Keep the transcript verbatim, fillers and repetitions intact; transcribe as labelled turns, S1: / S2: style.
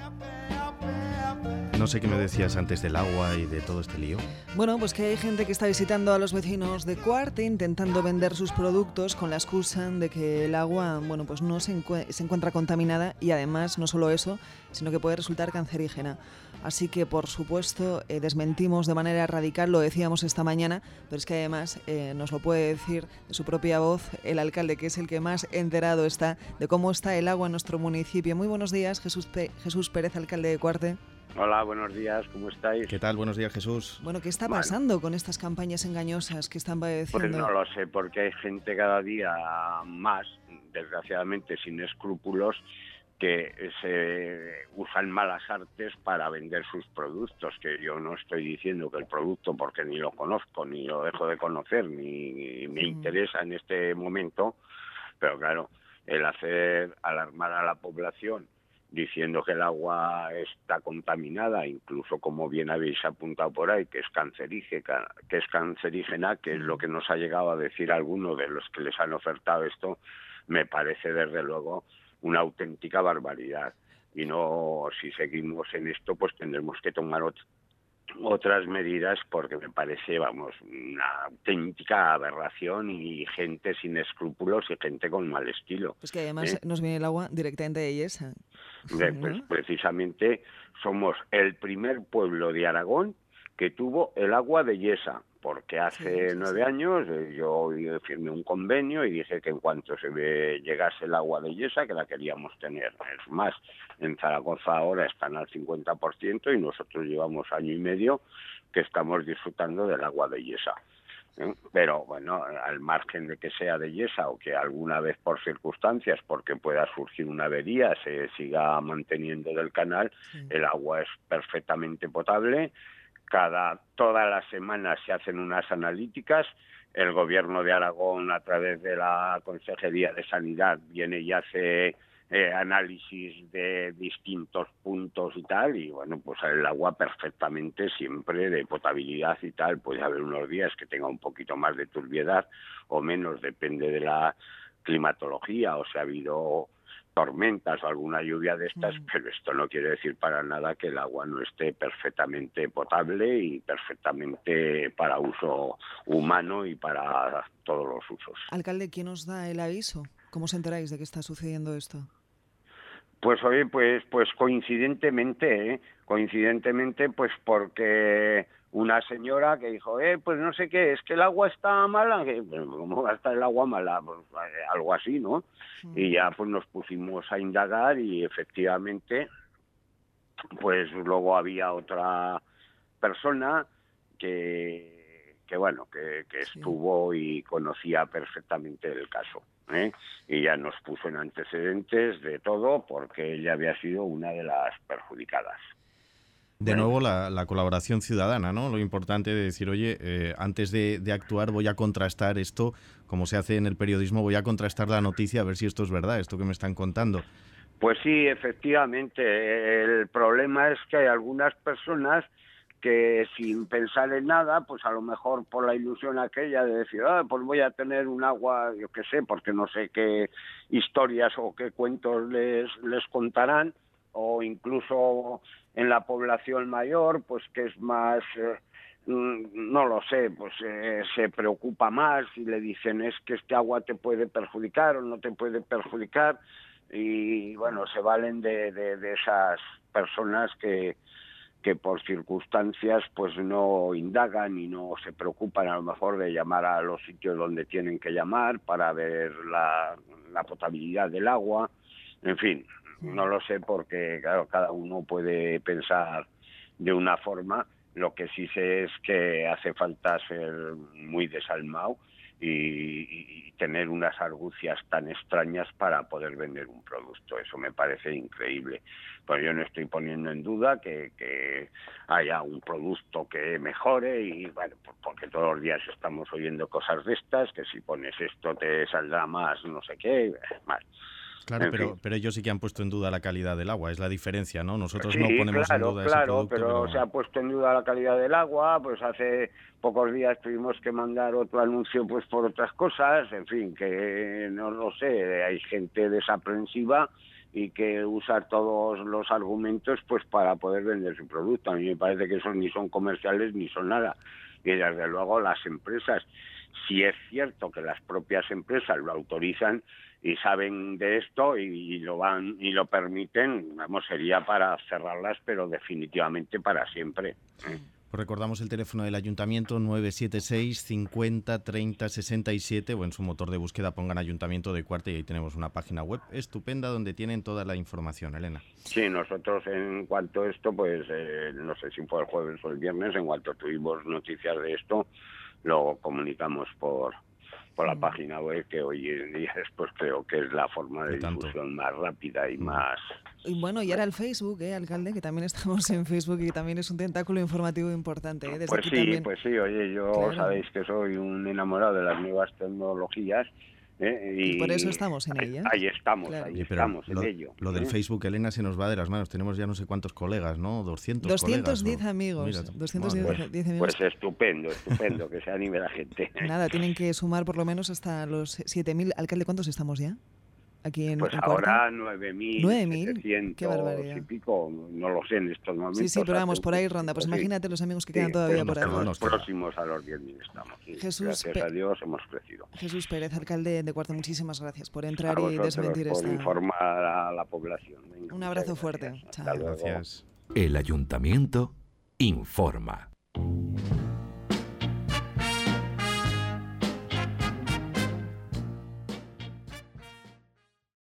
S1: No sé qué me decías antes del agua y de todo este lío.
S2: Bueno, pues que hay gente que está visitando a los vecinos de Cuart intentando vender sus productos con la excusa de que el agua, bueno, pues no se, encue- se encuentra contaminada y además no solo eso, sino que puede resultar cancerígena. Así que, por supuesto, eh, desmentimos de manera radical, lo decíamos esta mañana, pero es que además eh, nos lo puede decir de su propia voz el alcalde, que es el que más enterado está de cómo está el agua en nuestro municipio. Muy buenos días, Jesús, Pe- Jesús Pérez, alcalde de Cuarte.
S3: Hola, buenos días, ¿cómo estáis?
S1: ¿Qué tal? Buenos días, Jesús.
S2: Bueno, ¿qué está
S3: Bueno,
S2: pasando con estas campañas engañosas que están padeciendo?
S3: pues no lo sé, porque hay gente cada día más, desgraciadamente sin escrúpulos, que se usan malas artes para vender sus productos, que yo no estoy diciendo que el producto, porque ni lo conozco, ni lo dejo de conocer, ni me
S2: Mm.
S3: interesa en este momento, pero claro, el hacer alarmar a la población diciendo que el agua está contaminada, incluso como bien habéis apuntado por ahí, que es cancerígena, que es cancerígena, que es lo que nos ha llegado a decir alguno de los que les han ofertado esto, me parece desde luego una auténtica barbaridad. Y no, si seguimos en esto, pues tendremos que tomar ot- otras medidas, porque me parece, vamos, una auténtica aberración y gente sin escrúpulos y gente con mal estilo.
S2: Pues que además
S3: ¿eh?
S2: nos viene el agua directamente de Yesa,
S3: De- Pues
S2: ¿no?
S3: precisamente somos el primer pueblo de Aragón que tuvo el agua de Yesa, porque
S2: Sí,
S3: hace
S2: sí,
S3: nueve
S2: sí.
S3: años eh, yo firmé un convenio y dije que en cuanto se ve- llegase el agua de Yesa, que la queríamos tener. Es más, en Zaragoza ahora están al cincuenta por ciento y nosotros llevamos año y medio que estamos disfrutando del agua de Yesa. ¿eh? Pero bueno, al margen de que sea de Yesa o que alguna vez por circunstancias, porque pueda surgir una avería, se siga manteniendo del canal,
S2: Sí.
S3: el agua es perfectamente potable. Cada todas las semanas se hacen unas analíticas. El gobierno de Aragón, a través de la Consejería de Sanidad, viene y hace eh, análisis de distintos puntos y tal, y bueno, pues el agua perfectamente siempre de potabilidad y tal. Puede haber unos días que tenga un poquito más de turbiedad o menos, depende de la climatología, o si ha habido tormentas o alguna lluvia de estas,
S2: Mm.
S3: pero esto no quiere decir para nada que el agua no esté perfectamente potable y perfectamente para uso humano y para todos los usos.
S2: Alcalde, ¿quién os da el aviso? ¿Cómo os enteráis de que está sucediendo esto?
S3: Pues oye, pues, pues coincidentemente, ¿eh? coincidentemente, pues porque una señora que dijo, eh, pues no sé qué, es que el agua está mala, que, pues, ¿cómo va a estar el agua mala? Pues eh, algo así, ¿no?
S2: Mm.
S3: Y ya pues nos pusimos a indagar y efectivamente, pues luego había otra persona que, que bueno, que, que
S2: Sí.
S3: estuvo y conocía perfectamente el caso, ¿eh? Y ya nos puso en antecedentes de todo porque ella había sido una de las perjudicadas.
S1: De
S3: ¿eh?
S1: nuevo, la, la colaboración ciudadana, ¿no? Lo importante de decir, oye, eh, antes de, de actuar voy a contrastar esto, como se hace en el periodismo, voy a contrastar la noticia a ver si esto es verdad, esto que me están contando.
S3: Pues sí, efectivamente. El problema es que hay algunas personas que sin pensar en nada, pues a lo mejor por la ilusión aquella de decir, ah, pues voy a tener un agua, yo qué sé, porque no sé qué historias o qué cuentos les, les contarán, o incluso en la población mayor, pues que es más, eh, no lo sé, pues eh, se preocupa más y le dicen es que este agua te puede perjudicar o no te puede perjudicar, y bueno, se valen de, de, de esas personas que que por circunstancias pues no indagan y no se preocupan a lo mejor de llamar a los sitios donde tienen que llamar para ver la, la potabilidad del agua. En fin, no lo sé porque claro, cada uno puede pensar de una forma. Lo que sí sé es que hace falta ser muy desalmado y, y tener unas argucias tan extrañas para poder vender un producto. Eso me parece increíble. Pues yo no estoy poniendo en duda que, que haya un producto que mejore y bueno, porque todos los días estamos oyendo cosas de estas, que si pones esto te saldrá más no sé qué, más.
S1: Claro,
S3: En fin.
S1: pero, pero ellos sí que han puesto en duda la calidad del agua, es la diferencia, ¿no? Nosotros no
S3: Sí,
S1: ponemos en
S3: claro,
S1: duda ese
S3: claro,
S1: producto,
S3: pero se
S1: pero...
S3: ha puesto en duda la calidad del agua, pues hace pocos días tuvimos que mandar otro anuncio pues por otras cosas, en fin, que no lo sé, hay gente desaprensiva y que usar todos los argumentos pues para poder vender su producto. A mí me parece que esos ni son comerciales ni son nada. Y desde luego las empresas, si es cierto que las propias empresas lo autorizan y saben de esto y, y lo van y lo permiten, vamos, sería para cerrarlas, pero definitivamente para siempre. ¿eh?
S1: Pues recordamos el teléfono del Ayuntamiento, nueve siete seis, cincuenta, treinta, sesenta y siete, o en su motor de búsqueda pongan Ayuntamiento de Cuarte y ahí tenemos una página web estupenda donde tienen toda la información. Elena.
S3: Sí, nosotros en cuanto a esto, pues eh, no sé si fue el jueves o el viernes, en cuanto tuvimos noticias de esto, lo comunicamos por por la página web, que hoy en día pues creo que es la forma de difusión más rápida y más...
S2: Y bueno, y ahora el Facebook, ¿eh, alcalde? Que también estamos en Facebook y también es un tentáculo informativo importante. ¿eh? Desde
S3: pues
S2: aquí
S3: sí,
S2: también...
S3: pues sí, oye, yo claro. Sabéis que soy un enamorado de las nuevas tecnologías, ¿eh? y,
S2: y por eso estamos en ellas.
S3: Ahí estamos, claro. ahí
S1: Oye,
S3: estamos
S1: lo,
S3: en ello.
S1: Lo del
S3: ¿eh?
S1: Facebook, Elena, se nos va de las manos. Tenemos ya no sé cuántos colegas, ¿no? doscientos,
S2: doscientos diez
S1: colegas,
S2: amigos.
S1: Mira,
S2: doscientos diez
S3: pues,
S2: amigos.
S3: Pues estupendo, estupendo, que se anime la gente.
S2: Nada, tienen que sumar por lo menos hasta los siete mil. Alcalde, ¿cuántos estamos ya? Aquí en,
S3: pues
S2: en
S3: ahora nueve mil setecientos y pico, no lo sé en estos momentos.
S2: Sí, sí, pero vamos, por ahí ronda. Pues sí. Imagínate los amigos que quedan sí, todavía
S3: pues
S2: por ahí.
S3: Estamos próximos a los diez mil estamos. Sí. Jesús gracias Pe- a Dios hemos crecido.
S2: Jesús Pérez, alcalde de Cuarte, muchísimas gracias por entrar
S3: y
S2: desmentir
S3: por
S2: esta...
S3: informar a la población.
S2: Venga, un abrazo fuerte.
S1: Chao. Gracias.
S4: El Ayuntamiento informa.